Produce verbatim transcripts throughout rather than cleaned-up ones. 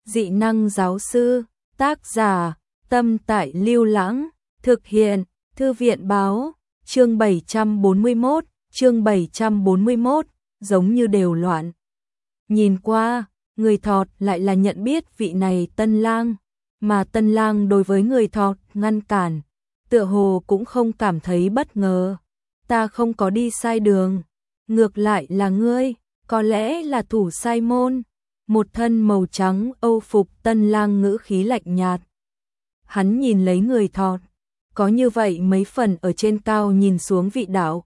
Dị năng giáo sư, tác giả, Tâm Tại Lưu Lãng, thực hiện, Thư viện báo, chương bảy trăm bốn mươi mốt, chương bảy trăm bốn mươi mốt, giống như đều loạn. Nhìn qua, người Thọt lại là nhận biết vị này Tân Lang, mà Tân Lang đối với người Thọt ngăn cản, tựa hồ cũng không cảm thấy bất ngờ. Ta không có đi sai đường, ngược lại là ngươi, có lẽ là thủ sai môn. Một thân màu trắng âu phục Tân Lang ngữ khí lạnh nhạt. Hắn nhìn lấy người Thọt, có như vậy mấy phần ở trên cao nhìn xuống vị đạo.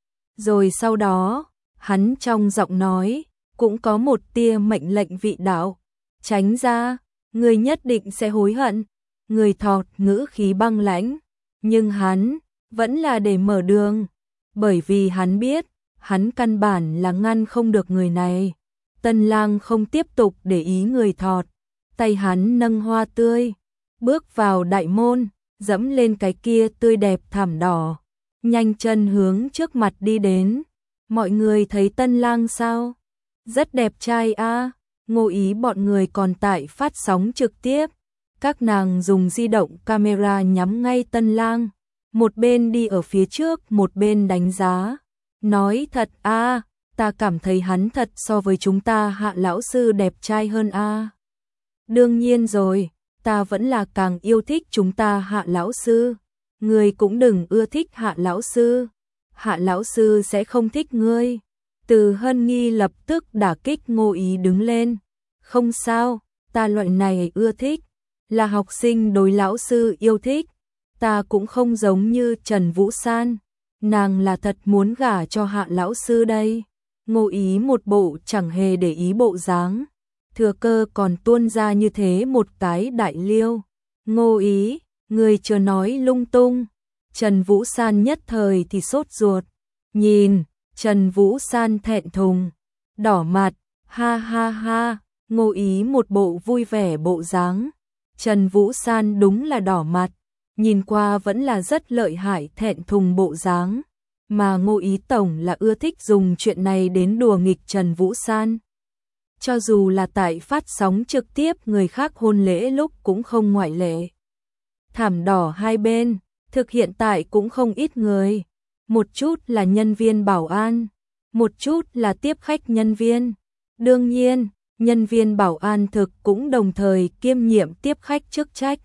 Rồi sau đó, hắn trong giọng nói, cũng có một tia mệnh lệnh vị đạo. Tránh ra, người nhất định sẽ hối hận. Người Thọt ngữ khí băng lãnh, nhưng hắn vẫn là để mở đường, bởi vì hắn biết, hắn căn bản là ngăn không được người này. Tân Lang không tiếp tục để ý người Thọt, tay hắn nâng hoa tươi, bước vào đại môn, dẫm lên cái kia tươi đẹp thảm đỏ, nhanh chân hướng trước mặt đi đến. Mọi người thấy Tân Lang sao? Rất đẹp trai a. Ngô Ý bọn người còn tại phát sóng trực tiếp, các nàng dùng di động camera nhắm ngay Tân Lang, một bên đi ở phía trước một bên đánh giá. Nói thật a, ta cảm thấy hắn thật so với chúng ta Hạ lão sư đẹp trai hơn a. Đương nhiên rồi, ta vẫn là càng yêu thích chúng ta Hạ lão sư. Ngươi cũng đừng ưa thích Hạ lão sư. Hạ lão sư sẽ không thích ngươi. Từ Hân Nghi lập tức đả kích Ngô Ý đứng lên. Không sao, ta loại này ưa thích, là học sinh đối lão sư yêu thích. Ta cũng không giống như Trần Vũ San, nàng là thật muốn gả cho Hạ lão sư đây. Ngô Ý một bộ chẳng hề để ý bộ dáng, thừa cơ còn tuôn ra như thế một cái đại liêu. Ngô Ý, người chưa nói lung tung. Trần Vũ San nhất thời thì sốt ruột, nhìn, Trần Vũ San thẹn thùng, đỏ mặt, ha ha ha. Ngô Ý một bộ vui vẻ bộ dáng, Trần Vũ San đúng là đỏ mặt, nhìn qua vẫn là rất lợi hại thẹn thùng bộ dáng. Mà Ngô Ý tổng là ưa thích dùng chuyện này đến đùa nghịch Trần Vũ San. Cho dù là tại phát sóng trực tiếp người khác hôn lễ lúc cũng không ngoại lệ. Thảm đỏ hai bên, thực hiện tại cũng không ít người. Một chút là nhân viên bảo an, một chút là tiếp khách nhân viên. Đương nhiên, nhân viên bảo an thực cũng đồng thời kiêm nhiệm tiếp khách chức trách.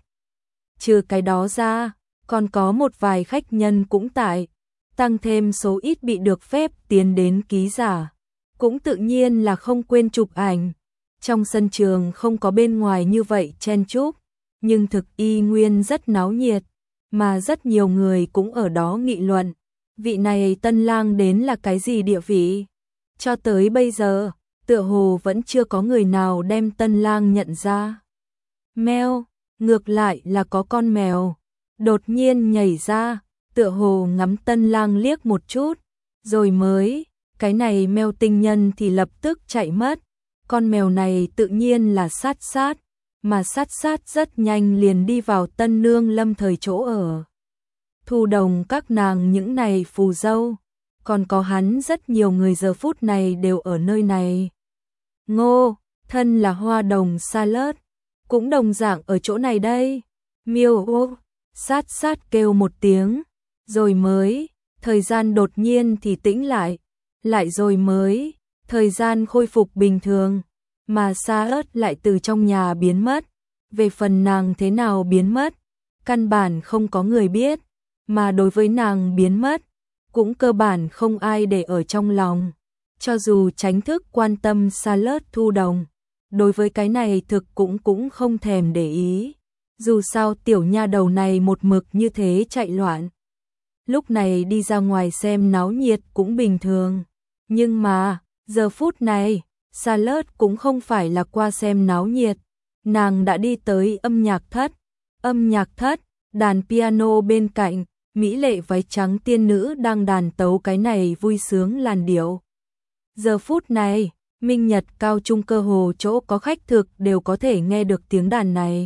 Trừ cái đó ra, còn có một vài khách nhân cũng tại, tăng thêm số ít bị được phép tiến đến ký giả. Cũng tự nhiên là không quên chụp ảnh. Trong sân trường không có bên ngoài như vậy chen chúc, nhưng thực y nguyên rất náo nhiệt, mà rất nhiều người cũng ở đó nghị luận. Vị này Tân Lang đến là cái gì địa vị? Cho tới bây giờ, tựa hồ vẫn chưa có người nào đem Tân Lang nhận ra. Mèo, ngược lại là có con mèo, đột nhiên nhảy ra, tựa hồ ngắm Tân Lang liếc một chút, rồi mới, cái này mèo tinh nhân thì lập tức chạy mất. Con mèo này tự nhiên là sát sát, mà sát sát rất nhanh liền đi vào Tân Nương Lâm thời chỗ ở. Thu Đồng các nàng những này phù dâu, còn có hắn rất nhiều người giờ phút này đều ở nơi này. Ngô, thân là Hoa Đồng Salad, cũng đồng dạng ở chỗ này đây. Miêu ô, sát sát kêu một tiếng, rồi mới, thời gian đột nhiên thì tĩnh lại, lại rồi mới, thời gian khôi phục bình thường, mà Salad lại từ trong nhà biến mất. Về phần nàng thế nào biến mất, căn bản không có người biết, mà đối với nàng biến mất, cũng cơ bản không ai để ở trong lòng. Cho dù tránh thức quan tâm Salad Thu Đồng, đối với cái này thực cũng cũng không thèm để ý. Dù sao tiểu nha đầu này một mực như thế chạy loạn, lúc này đi ra ngoài xem náo nhiệt cũng bình thường. Nhưng mà, giờ phút này, Salad cũng không phải là qua xem náo nhiệt, nàng đã đi tới âm nhạc thất. Âm nhạc thất, đàn piano bên cạnh, mỹ lệ váy trắng tiên nữ đang đàn tấu cái này vui sướng làn điệu. Giờ phút này, Minh Nhật Cao Trung cơ hồ chỗ có khách thực đều có thể nghe được tiếng đàn này.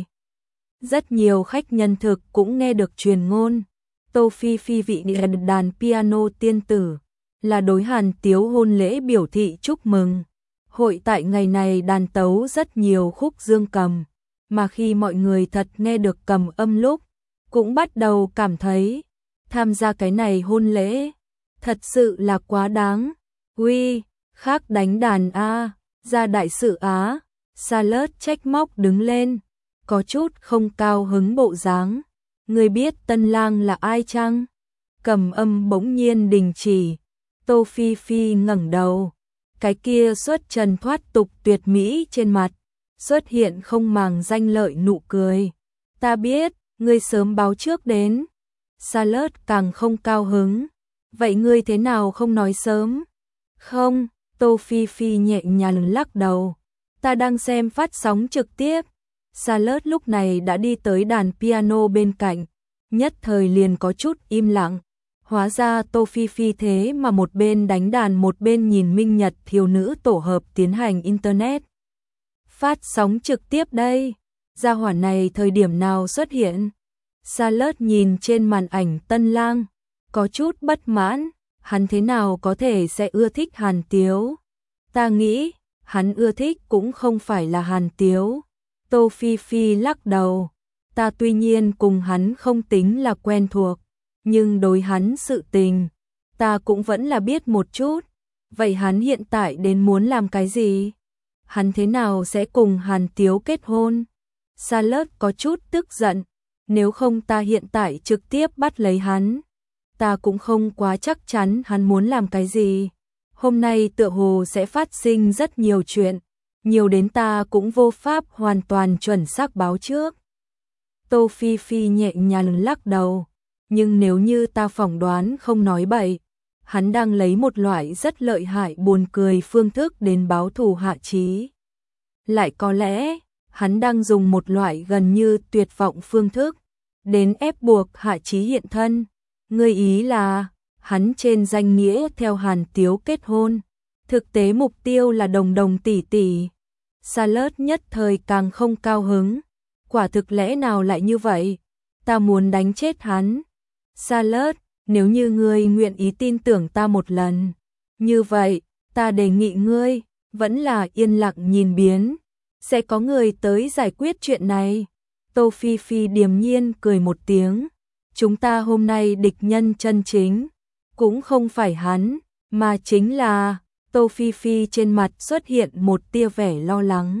Rất nhiều khách nhân thực cũng nghe được truyền ngôn. Tô Phi Phi vị đàn piano tiên tử, là đối Hàn Tiếu hôn lễ biểu thị chúc mừng. hội tại ngày này đàn tấu rất nhiều khúc dương cầm, mà khi mọi người thật nghe được cầm âm lúc, cũng bắt đầu cảm thấy, tham gia cái này hôn lễ, thật sự là quá đáng. Uy, khác đánh đàn a, ra đại sự á, Charlotte trách móc đứng lên, có chút không cao hứng bộ dáng. Người biết tân lang là ai chăng? Cầm âm bỗng nhiên đình chỉ, Tô Phi Phi ngẩng đầu, cái kia xuất trần thoát tục tuyệt mỹ trên mặt, xuất hiện không màng danh lợi nụ cười. Ta biết, ngươi sớm báo trước đến. Charlotte càng không cao hứng. Vậy ngươi thế nào không nói sớm? Không, Tô Phi Phi nhẹ nhàng lắc đầu. Ta đang xem phát sóng trực tiếp. Charlotte lúc này đã đi tới đàn piano bên cạnh, nhất thời liền có chút im lặng. Hóa ra Tô Phi Phi thế mà một bên đánh đàn một bên nhìn Minh Nhật thiếu nữ tổ hợp tiến hành internet. Phát sóng trực tiếp đây, gia hỏa này thời điểm nào xuất hiện? Charlotte nhìn trên màn ảnh tân lang, có chút bất mãn, hắn thế nào có thể sẽ ưa thích Hàn Tiếu? Ta nghĩ, hắn ưa thích cũng không phải là Hàn Tiếu. Tô Phi Phi lắc đầu, ta tuy nhiên cùng hắn không tính là quen thuộc, nhưng đối hắn sự tình, ta cũng vẫn là biết một chút. Vậy hắn hiện tại đến muốn làm cái gì? Hắn thế nào sẽ cùng Hàn Tiếu kết hôn? Charlotte có chút tức giận, nếu không ta hiện tại trực tiếp bắt lấy hắn. Ta cũng không quá chắc chắn hắn muốn làm cái gì. Hôm nay tựa hồ sẽ phát sinh rất nhiều chuyện, nhiều đến ta cũng vô pháp hoàn toàn chuẩn xác báo trước. Tô Phi Phi nhẹ nhàng lắc đầu, nhưng nếu như ta phỏng đoán không nói bậy, hắn đang lấy một loại rất lợi hại buồn cười phương thức đến báo thù Hạ Chí. Lại có lẽ, hắn đang dùng một loại gần như tuyệt vọng phương thức đến ép buộc Hạ Chí hiện thân. Ngươi ý là, hắn trên danh nghĩa theo Hàn Tiếu kết hôn, thực tế mục tiêu là đồng đồng tỷ tỷ. Charlotte nhất thời càng không cao hứng, quả thực lẽ nào lại như vậy? Ta muốn đánh chết hắn. Charlotte, nếu như ngươi nguyện ý tin tưởng ta một lần, như vậy, ta đề nghị ngươi, vẫn là yên lặng nhìn biến, sẽ có người tới giải quyết chuyện này. Tô Phi Phi điềm nhiên cười một tiếng, chúng ta hôm nay địch nhân chân chính, cũng không phải hắn, mà chính là, Tô Phi Phi trên mặt xuất hiện một tia vẻ lo lắng.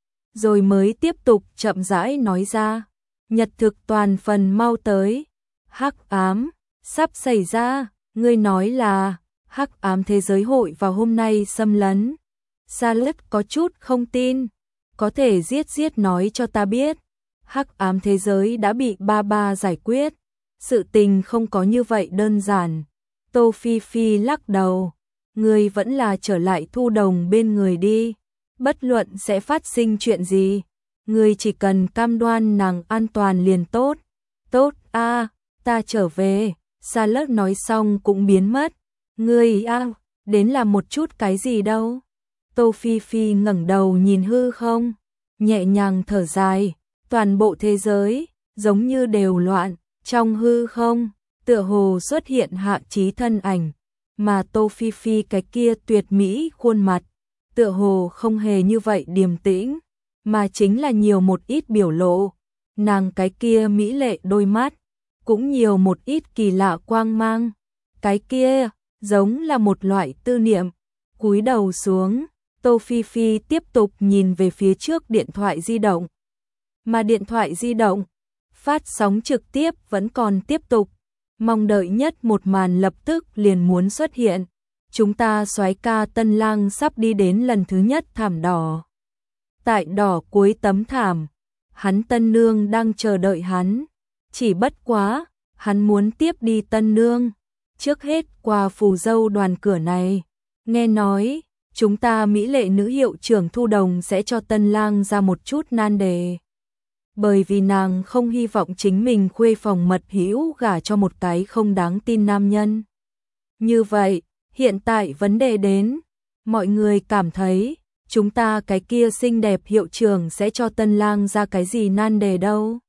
Rồi mới tiếp tục chậm rãi nói ra, nhật thực toàn phần mau tới, hắc ám, sắp xảy ra, ngươi nói là, hắc ám thế giới hội vào hôm nay xâm lấn. Charlotte có chút không tin, có thể giết giết nói cho ta biết, hắc ám thế giới đã bị ba ba giải quyết, sự tình không có như vậy đơn giản. Tô Phi Phi lắc đầu, ngươi vẫn là trở lại Thu Đồng bên người đi, bất luận sẽ phát sinh chuyện gì, ngươi chỉ cần cam đoan nàng an toàn liền tốt. Tốt a, à, ta trở về. Charlotte nói xong cũng biến mất. Ngươi a, à, đến là một chút cái gì đâu? Tô Phi Phi ngẩng đầu nhìn hư không, nhẹ nhàng thở dài, toàn bộ thế giới giống như đều loạn, trong hư không tựa hồ xuất hiện Hạ Chí thân ảnh, mà Tô Phi Phi cái kia tuyệt mỹ khuôn mặt, tựa hồ không hề như vậy điềm tĩnh, mà chính là nhiều một ít biểu lộ, nàng cái kia mỹ lệ đôi mắt, cũng nhiều một ít kỳ lạ quang mang, cái kia giống là một loại tư niệm. Cúi đầu xuống, Tô Phi Phi tiếp tục nhìn về phía trước điện thoại di động, mà điện thoại di động phát sóng trực tiếp vẫn còn tiếp tục. Mong đợi nhất một màn lập tức liền muốn xuất hiện. Chúng ta soái ca tân lang sắp đi đến lần thứ nhất thảm đỏ. Tại đỏ cuối tấm thảm, hắn tân nương đang chờ đợi hắn. Chỉ bất quá, hắn muốn tiếp đi tân nương. Trước hết qua phù dâu đoàn cửa này. Nghe nói, chúng ta mỹ lệ nữ hiệu trưởng Thu Đồng sẽ cho tân lang ra một chút nan đề. Bởi vì nàng không hy vọng chính mình khuê phòng mật hữu gả cho một cái không đáng tin nam nhân. Như vậy, hiện tại vấn đề đến, mọi người cảm thấy, chúng ta cái kia xinh đẹp hiệu trưởng sẽ cho tân lang ra cái gì nan đề đâu.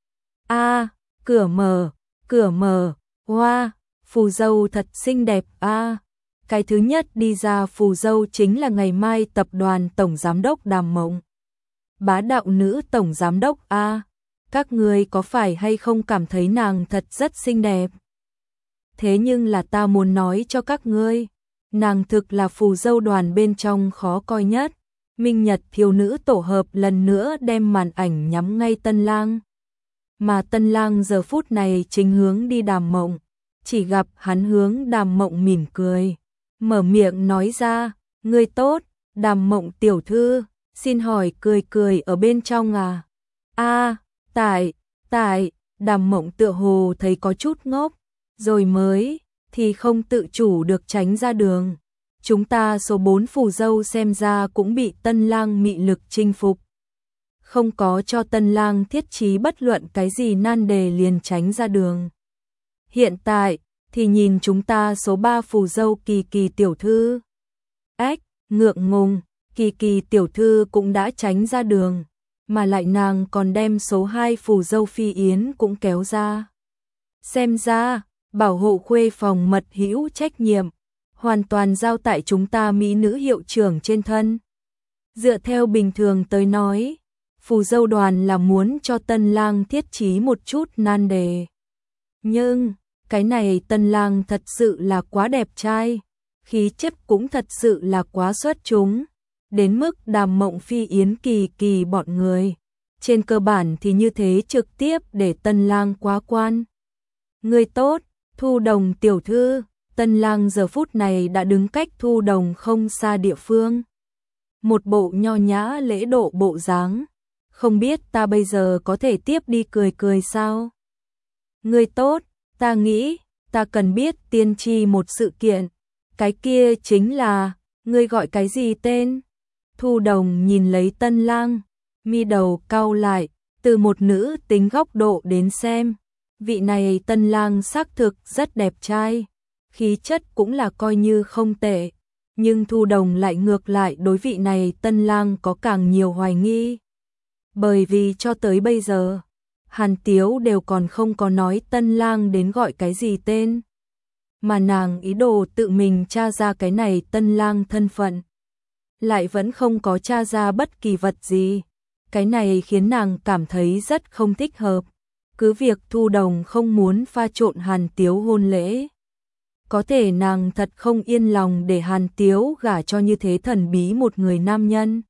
A, à, cửa mở, cửa mở, hoa, wow, phù dâu thật xinh đẹp a. À. Cái thứ nhất đi ra phù dâu chính là ngày mai tập đoàn tổng giám đốc Đàm Mộng. Bá đạo nữ tổng giám đốc a, các người có phải hay không cảm thấy nàng thật rất xinh đẹp? Thế nhưng là ta muốn nói cho các ngươi, nàng thực là phù dâu đoàn bên trong khó coi nhất. Minh Nhật thiếu nữ tổ hợp lần nữa đem màn ảnh nhắm ngay Tân Lang. Mà Tân Lang giờ phút này chính hướng đi Đàm Mộng, chỉ gặp hắn hướng Đàm Mộng mỉm cười, mở miệng nói ra, ngươi tốt, Đàm Mộng tiểu thư, xin hỏi cười cười ở bên trong à? A, tại, tại, Đàm Mộng tựa hồ thấy có chút ngốc, rồi mới, thì không tự chủ được tránh ra đường. Chúng ta số bốn phù dâu xem ra cũng bị Tân Lang mị lực chinh phục. Không có cho Tân Lang thiết trí bất luận cái gì nan đề liền tránh ra đường. Hiện tại, thì nhìn chúng ta số ba phù dâu Kỳ Kỳ tiểu thư. Ách, ngượng ngùng, Kỳ Kỳ tiểu thư cũng đã tránh ra đường, mà lại nàng còn đem số hai phù dâu Phi Yến cũng kéo ra. Xem ra, bảo hộ khuê phòng mật hữu trách nhiệm, hoàn toàn giao tại chúng ta mỹ nữ hiệu trưởng trên thân. Dựa theo bình thường tới nói, phù dâu đoàn là muốn cho Tân Lang thiết trí một chút nan đề. Nhưng, cái này Tân Lang thật sự là quá đẹp trai, khí chất cũng thật sự là quá xuất chúng, đến mức Đàm Mộng Phi Yến Kỳ Kỳ bọn người. Trên cơ bản thì như thế trực tiếp để Tân Lang quá quan. Người tốt, Thu Đồng tiểu thư. Tân Lang giờ phút này đã đứng cách Thu Đồng không xa địa phương. Một bộ nho nhã lễ độ bộ dáng. Không biết ta bây giờ có thể tiếp đi cười cười sao? Người tốt, ta nghĩ, ta cần biết tiên tri một sự kiện. Cái kia chính là, ngươi gọi cái gì tên? Thu Đồng nhìn lấy Tân Lang, mi đầu cau lại, từ một nữ tính góc độ đến xem. Vị này Tân Lang xác thực rất đẹp trai, khí chất cũng là coi như không tệ, nhưng Thu Đồng lại ngược lại đối vị này Tân Lang có càng nhiều hoài nghi. Bởi vì cho tới bây giờ, Hàn Tiếu đều còn không có nói Tân Lang đến gọi cái gì tên, mà nàng ý đồ tự mình tra ra cái này Tân Lang thân phận, lại vẫn không có tra ra bất kỳ vật gì. Cái này khiến nàng cảm thấy rất không thích hợp. Cứ việc Thu Đồng không muốn pha trộn Hàn Tiếu hôn lễ, có thể nàng thật không yên lòng để Hàn Tiếu gả cho như thế thần bí một người nam nhân.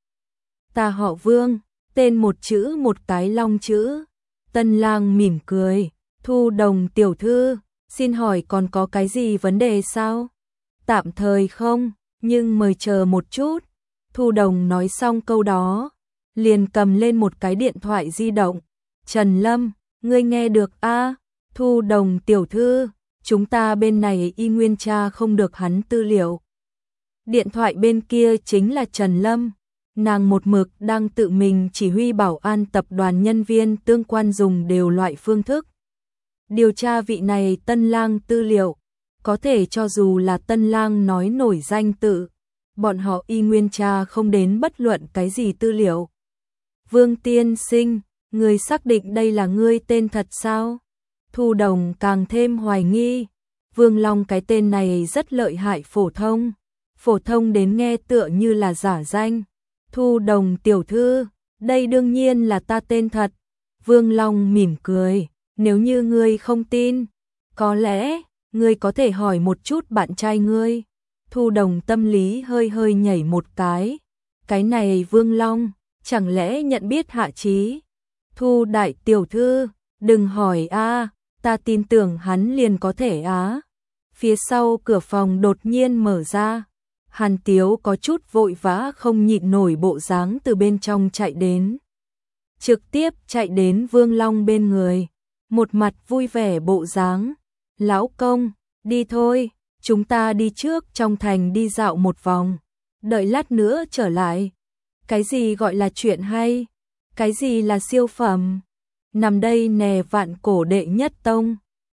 Ta họ Vương, tên một chữ một cái long chữ. Tân Lang mỉm cười, Thu Đồng tiểu thư, xin hỏi còn có cái gì vấn đề sao? Tạm thời không, nhưng mời chờ một chút. Thu Đồng nói xong câu đó, liền cầm lên một cái điện thoại di động. Trần Lâm, ngươi nghe được a? À? Thu Đồng tiểu thư, chúng ta bên này y nguyên tra không được hắn tư liệu. Điện thoại bên kia chính là Trần Lâm, nàng một mực đang tự mình chỉ huy bảo an tập đoàn nhân viên tương quan dùng đều loại phương thức điều tra vị này Tân Lang tư liệu, có thể cho dù là Tân Lang nói nổi danh tự, bọn họ y nguyên tra không đến bất luận cái gì tư liệu. Vương tiên sinh, người xác định đây là ngươi tên thật sao? Thu Đồng càng thêm hoài nghi. Vương Long cái tên này rất lợi hại, phổ thông, phổ thông đến nghe tựa như là giả danh. Thu Đồng tiểu thư, đây đương nhiên là ta tên thật. Vương Long mỉm cười, nếu như ngươi không tin, có lẽ ngươi có thể hỏi một chút bạn trai ngươi. Thu Đồng tâm lý hơi hơi nhảy một cái. Cái này Vương Long, chẳng lẽ nhận biết Hạ Chí? Thu đại tiểu thư, đừng hỏi a, ta tin tưởng hắn liền có thể á. Phía sau cửa phòng đột nhiên mở ra, Hàn Tiếu có chút vội vã không nhịn nổi bộ dáng từ bên trong chạy đến. Trực tiếp chạy đến Vương Long bên người, một mặt vui vẻ bộ dáng. Lão công, đi thôi, chúng ta đi trước trong thành đi dạo một vòng, đợi lát nữa trở lại. Cái gì gọi là chuyện hay? Cái gì là siêu phẩm? Nằm đây nè vạn cổ đệ nhất tông.